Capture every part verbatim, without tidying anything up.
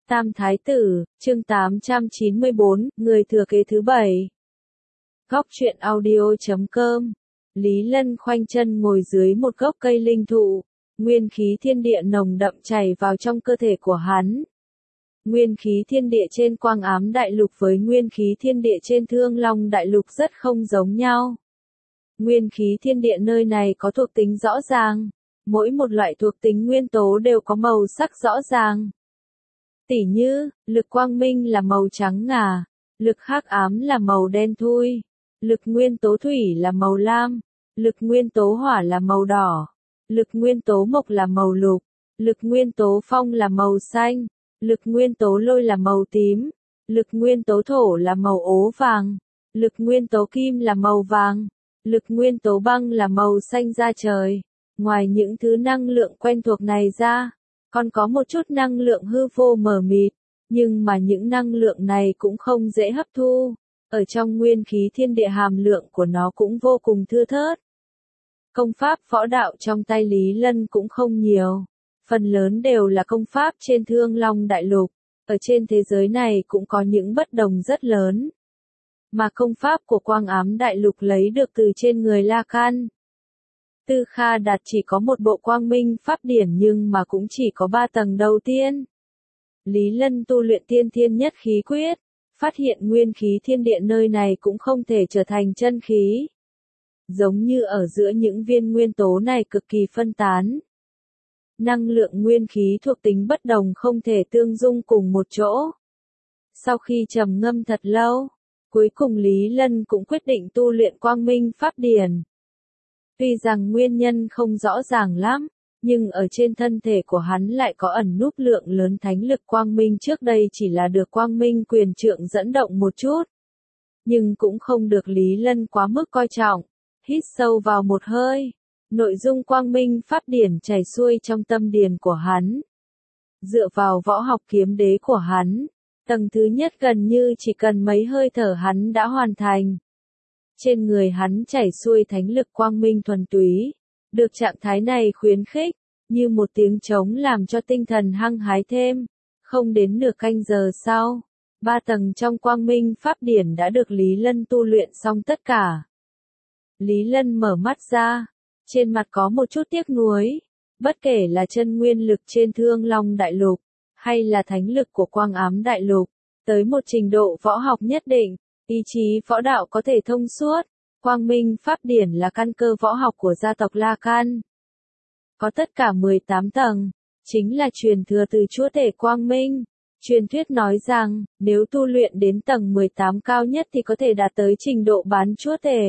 Tam Thái Tử, chương tám trăm chín mươi bốn, người thừa kế thứ bảy. Góc truyện audio chấm com. Lý Lân khoanh chân ngồi dưới một gốc cây linh thụ, nguyên khí thiên địa nồng đậm chảy vào trong cơ thể của hắn. Nguyên khí thiên địa trên Quang Ám Đại Lục với nguyên khí thiên địa trên Thương Long Đại Lục rất không giống nhau. Nguyên khí thiên địa nơi này có thuộc tính rõ ràng, mỗi một loại thuộc tính nguyên tố đều có màu sắc rõ ràng. Tỉ như, lực quang minh là màu trắng ngà, lực hắc ám là màu đen thui, lực nguyên tố thủy là màu lam, lực nguyên tố hỏa là màu đỏ, lực nguyên tố mộc là màu lục, lực nguyên tố phong là màu xanh, lực nguyên tố lôi là màu tím, lực nguyên tố thổ là màu ố vàng, lực nguyên tố kim là màu vàng, lực nguyên tố băng là màu xanh da trời. Ngoài những thứ năng lượng quen thuộc này ra, còn có một chút năng lượng hư vô mờ mịt, nhưng mà những năng lượng này cũng không dễ hấp thu, ở trong nguyên khí thiên địa hàm lượng của nó cũng vô cùng thưa thớt. Công pháp võ đạo trong tay Lý Lân cũng không nhiều, phần lớn đều là công pháp trên Thương Long Đại Lục, ở trên thế giới này cũng có những bất đồng rất lớn. Mà công pháp của Quang Ám Đại Lục lấy được từ trên người La Can. Tư Kha Đạt chỉ có một bộ quang minh pháp điển nhưng mà cũng chỉ có ba tầng đầu tiên. Lý Lân tu luyện tiên thiên nhất khí quyết, phát hiện nguyên khí thiên địa nơi này cũng không thể trở thành chân khí. Giống như ở giữa những viên nguyên tố này cực kỳ phân tán. Năng lượng nguyên khí thuộc tính bất đồng không thể tương dung cùng một chỗ. Sau khi trầm ngâm thật lâu, cuối cùng Lý Lân cũng quyết định tu luyện quang minh pháp điển. Tuy rằng nguyên nhân không rõ ràng lắm, nhưng ở trên thân thể của hắn lại có ẩn núp lượng lớn thánh lực quang minh trước đây chỉ là được quang minh quyền trượng dẫn động một chút. Nhưng cũng không được Lý Lân quá mức coi trọng, hít sâu vào một hơi, nội dung quang minh pháp điển chảy xuôi trong tâm điền của hắn. Dựa vào võ học kiếm đế của hắn, tầng thứ nhất gần như chỉ cần mấy hơi thở hắn đã hoàn thành. Trên người hắn chảy xuôi thánh lực quang minh thuần túy, được trạng thái này khuyến khích, như một tiếng trống làm cho tinh thần hăng hái thêm. Không đến nửa canh giờ sau, ba tầng trong quang minh pháp điển đã được Lý Lân tu luyện xong tất cả. Lý Lân mở mắt ra, trên mặt có một chút tiếc nuối, bất kể là chân nguyên lực trên Thương Long Đại Lục, hay là thánh lực của Quang Ám Đại Lục, tới một trình độ võ học nhất định. Ý chí võ đạo có thể thông suốt, quang minh pháp điển là căn cơ võ học của gia tộc La Can. Có tất cả mười tám tầng, chính là truyền thừa từ chúa tể quang minh. Truyền thuyết nói rằng, nếu tu luyện đến tầng mười tám cao nhất thì có thể đạt tới trình độ bán chúa tể.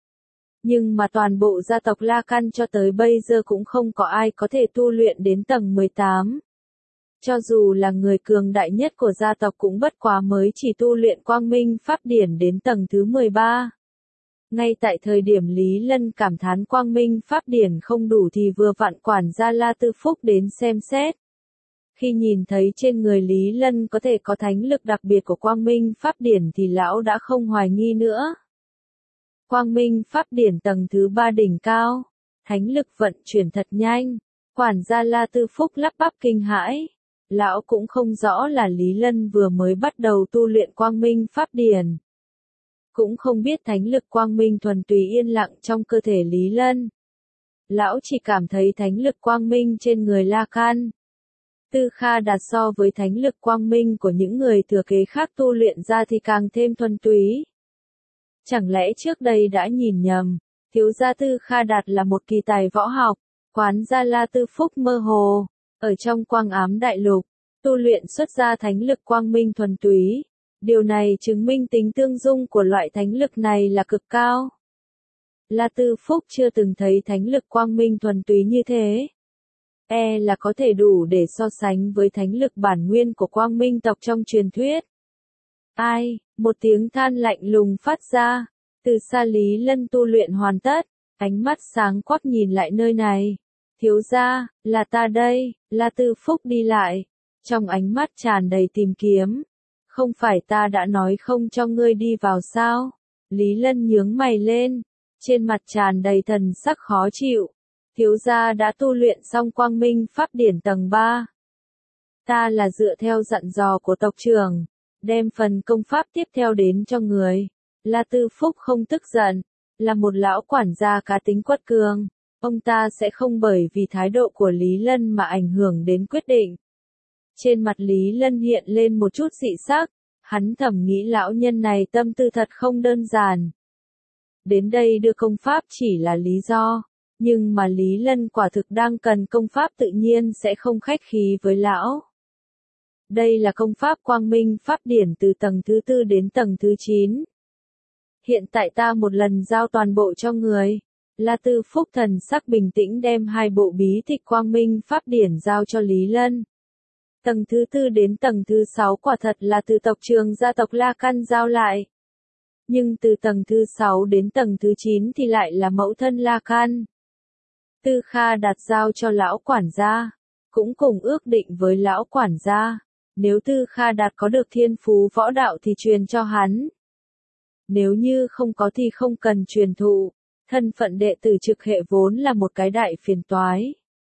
Nhưng mà toàn bộ gia tộc La Can cho tới bây giờ cũng không có ai có thể tu luyện đến tầng mười tám. Cho dù là người cường đại nhất của gia tộc cũng bất quá mới chỉ tu luyện quang minh pháp điển đến tầng thứ mười ba. Ngay tại thời điểm Lý Lân cảm thán quang minh pháp điển không đủ thì vừa vặn quản gia La Tư Phúc đến xem xét. Khi nhìn thấy trên người Lý Lân có thể có thánh lực đặc biệt của quang minh pháp điển thì lão đã không hoài nghi nữa. Quang minh pháp điển tầng thứ ba đỉnh cao, thánh lực vận chuyển thật nhanh, quản gia La Tư Phúc lắp bắp kinh hãi. Lão cũng không rõ là Lý Lân vừa mới bắt đầu tu luyện quang minh pháp điển. Cũng không biết thánh lực quang minh thuần túy yên lặng trong cơ thể Lý Lân. Lão chỉ cảm thấy thánh lực quang minh trên người La Can. Tư Kha Đạt so với thánh lực quang minh của những người thừa kế khác tu luyện ra thì càng thêm thuần túy. Chẳng lẽ trước đây đã nhìn nhầm, thiếu gia Tư Kha Đạt là một kỳ tài võ học, quản gia La Tư Phúc mơ hồ. Ở trong Quang Ám Đại Lục, tu luyện xuất ra thánh lực quang minh thuần túy. Điều này chứng minh tính tương dung của loại thánh lực này là cực cao. La Tư Phúc chưa từng thấy thánh lực quang minh thuần túy như thế. E là có thể đủ để so sánh với thánh lực bản nguyên của quang minh tộc trong truyền thuyết. Ai, một tiếng than lạnh lùng phát ra, từ xa Lý Lân tu luyện hoàn tất, ánh mắt sáng quắc nhìn lại nơi này. Thiếu gia, là ta đây, La Tư Phúc đi lại, trong ánh mắt tràn đầy tìm kiếm. Không phải ta đã nói không cho ngươi đi vào sao? Lý Lân nhướng mày lên, trên mặt tràn đầy thần sắc khó chịu. Thiếu gia đã tu luyện xong quang minh pháp điển tầng ba. Ta là dựa theo dặn dò của tộc trưởng, đem phần công pháp tiếp theo đến cho người. La Tư Phúc không tức giận, là một lão quản gia cá tính quật cường, ông ta sẽ không bởi vì thái độ của Lý Lân mà ảnh hưởng đến quyết định. Trên mặt Lý Lân hiện lên một chút dị sắc, hắn thầm nghĩ lão nhân này tâm tư thật không đơn giản. Đến đây đưa công pháp chỉ là lý do, nhưng mà Lý Lân quả thực đang cần công pháp tự nhiên sẽ không khách khí với lão. Đây là công pháp Quang Minh Pháp Điển từ tầng thứ tư đến tầng thứ chín. Hiện tại ta một lần giao toàn bộ cho người. La Tư Phúc thần sắc bình tĩnh đem hai bộ bí tịch Quang Minh Pháp Điển giao cho Lý Lân. Tầng thứ tư đến tầng thứ sáu quả thật là từ tộc trường gia tộc La Căn giao lại. Nhưng từ tầng thứ sáu đến tầng thứ chín thì lại là mẫu thân La Căn. Tư Kha đặt giao cho lão quản gia, cũng cùng ước định với lão quản gia, nếu Tư Kha Đạt có được thiên phú võ đạo thì truyền cho hắn. Nếu như không có thì không cần truyền thụ, thân phận đệ tử trực hệ vốn là một cái đại phiền toái.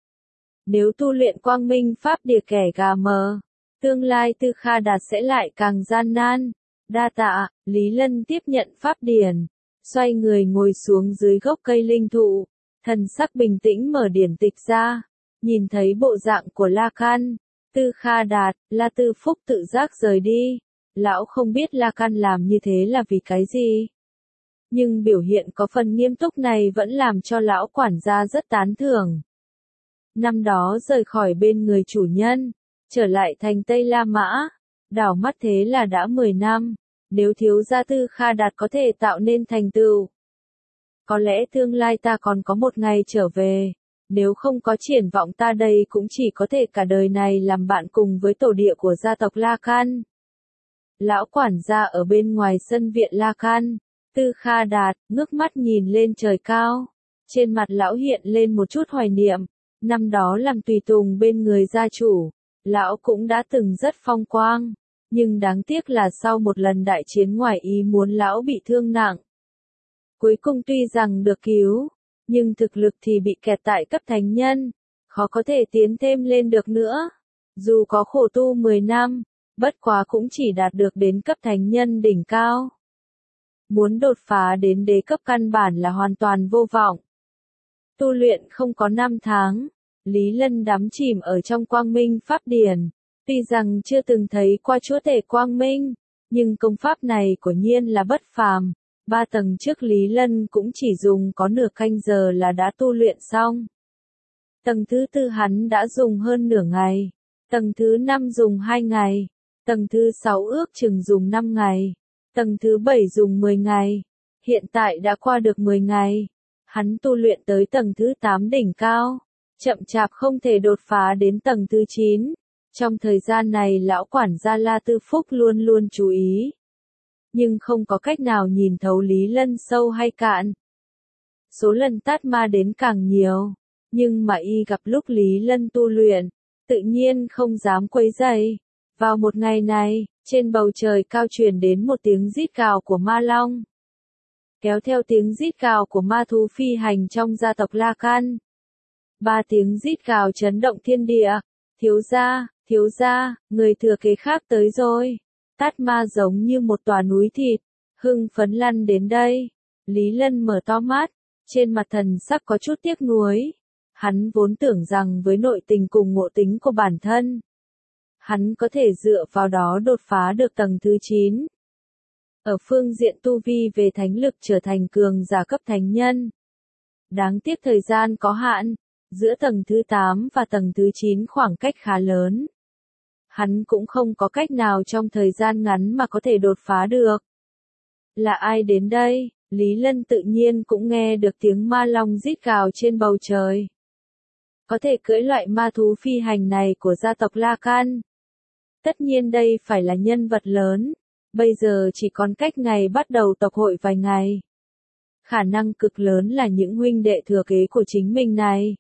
Nếu tu luyện Quang Minh Pháp Địa kẻ gà mờ, tương lai Tư Kha Đạt sẽ lại càng gian nan. Đa tạ, Lý Lân tiếp nhận Pháp Điển, xoay người ngồi xuống dưới gốc cây linh thụ, thần sắc bình tĩnh mở điển tịch ra, nhìn thấy bộ dạng của La Căn, Tư Kha Đạt, La Tư Phúc tự giác rời đi. Lão không biết La Căn làm như thế là vì cái gì. Nhưng biểu hiện có phần nghiêm túc này vẫn làm cho lão quản gia rất tán thưởng. Năm đó rời khỏi bên người chủ nhân, trở lại thành Tây La Mã, đảo mắt thế là đã mười năm, nếu thiếu gia Tư Kha Đạt có thể tạo nên thành tựu. Có lẽ tương lai ta còn có một ngày trở về, nếu không có triển vọng ta đây cũng chỉ có thể cả đời này làm bạn cùng với tổ địa của gia tộc La Căn. Lão quản gia ở bên ngoài sân viện La Căn, Tư Kha Đạt, ngước mắt nhìn lên trời cao. Trên mặt lão hiện lên một chút hoài niệm, năm đó làm tùy tùng bên người gia chủ, lão cũng đã từng rất phong quang, nhưng đáng tiếc là sau một lần đại chiến ngoài ý muốn lão bị thương nặng. Cuối cùng tuy rằng được cứu, nhưng thực lực thì bị kẹt tại cấp thánh nhân, khó có thể tiến thêm lên được nữa. Dù có khổ tu mười năm, bất quá cũng chỉ đạt được đến cấp thánh nhân đỉnh cao. Muốn đột phá đến đế cấp căn bản là hoàn toàn vô vọng. Tu luyện không có năm tháng, Lý Lân đắm chìm ở trong Quang Minh Pháp Điển. Tuy rằng chưa từng thấy qua chúa tể Quang Minh, nhưng công pháp này quả nhiên là bất phàm. Ba tầng trước Lý Lân cũng chỉ dùng có nửa canh giờ là đã tu luyện xong. Tầng thứ tư hắn đã dùng hơn nửa ngày. Tầng thứ năm dùng hai ngày. Tầng thứ sáu ước chừng dùng năm ngày. Tầng thứ bảy dùng mười ngày. Hiện tại đã qua được mười ngày. Hắn tu luyện tới tầng thứ tám đỉnh cao. Chậm chạp không thể đột phá đến tầng thứ chín. Trong thời gian này lão quản gia La Tư Phúc luôn luôn chú ý. Nhưng không có cách nào nhìn thấu Lý Lân sâu hay cạn. Số lần tát ma đến càng nhiều. Nhưng mà y gặp lúc Lý Lân tu luyện, tự nhiên không dám quấy rầy. Vào một ngày này, trên bầu trời cao truyền đến một tiếng rít gào của ma long. Kéo theo tiếng rít gào của ma thú phi hành trong gia tộc La Căn. Ba tiếng rít gào chấn động thiên địa. Thiếu gia, thiếu gia, người thừa kế khác tới rồi. Tát ma giống như một tòa núi thịt, hưng phấn lăn đến đây. Lý Lân mở to mắt, trên mặt thần sắc có chút tiếc nuối. Hắn vốn tưởng rằng với nội tình cùng ngộ tính của bản thân, hắn có thể dựa vào đó đột phá được tầng thứ chín. Ở phương diện tu vi về thánh lực trở thành cường giả cấp thánh nhân. Đáng tiếc thời gian có hạn, giữa tầng thứ tám và tầng thứ chín khoảng cách khá lớn. Hắn cũng không có cách nào trong thời gian ngắn mà có thể đột phá được. Là ai đến đây? Lý Lân tự nhiên cũng nghe được tiếng ma long rít gào trên bầu trời. Có thể cưỡi loại ma thú phi hành này của gia tộc La Căn. Tất nhiên đây phải là nhân vật lớn. Bây giờ chỉ còn cách ngày bắt đầu tộc hội vài ngày. Khả năng cực lớn là những huynh đệ thừa kế của chính mình này.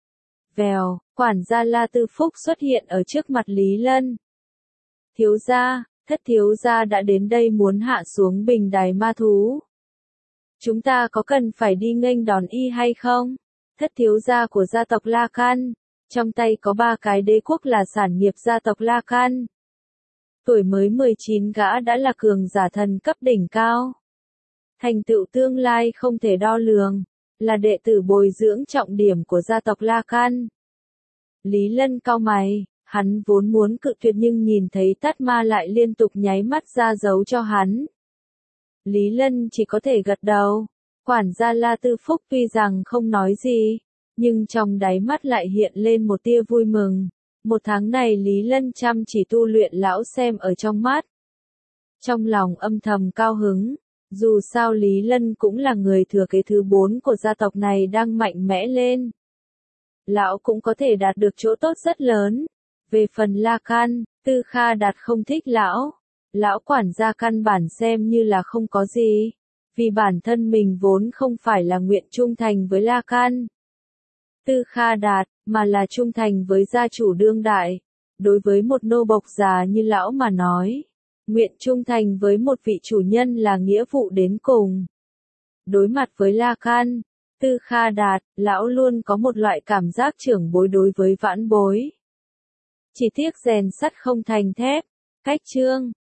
Vèo, quản gia La Tư Phúc xuất hiện ở trước mặt Lý Lân. Thiếu gia, thất thiếu gia đã đến đây muốn hạ xuống bình đài ma thú. Chúng ta có cần phải đi nghênh đón y hay không? Thất thiếu gia của gia tộc La Căn, Trong tay có ba cái đế quốc là sản nghiệp gia tộc La Can. Tuổi mới mười chín gã đã là cường giả thần cấp đỉnh cao. Thành tựu tương lai không thể đo lường, là đệ tử bồi dưỡng trọng điểm của gia tộc La Can. Lý Lân cau mày, hắn vốn muốn cự tuyệt nhưng nhìn thấy Tát Ma lại liên tục nháy mắt ra dấu cho hắn. Lý Lân chỉ có thể gật đầu. Quản gia La Tư Phúc tuy rằng không nói gì, nhưng trong đáy mắt lại hiện lên một tia vui mừng. Một tháng này Lý Lân chăm chỉ tu luyện lão xem ở trong mắt. Trong lòng âm thầm cao hứng, dù sao Lý Lân cũng là người thừa kế thứ bốn của gia tộc này đang mạnh mẽ lên. Lão cũng có thể đạt được chỗ tốt rất lớn. Về phần La Can, Tư Kha Đạt không thích lão. Lão quản gia căn bản xem như là không có gì. Vì bản thân mình vốn không phải là nguyện trung thành với La Can, Tư Kha Đạt, mà là trung thành với gia chủ đương đại. Đối với một nô bộc già như lão mà nói, nguyện trung thành với một vị chủ nhân là nghĩa vụ đến cùng. Đối mặt với La Can, Tư Kha Đạt, lão luôn có một loại cảm giác trưởng bối đối với vãn bối. Chỉ tiếc rèn sắt không thành thép. Cách chương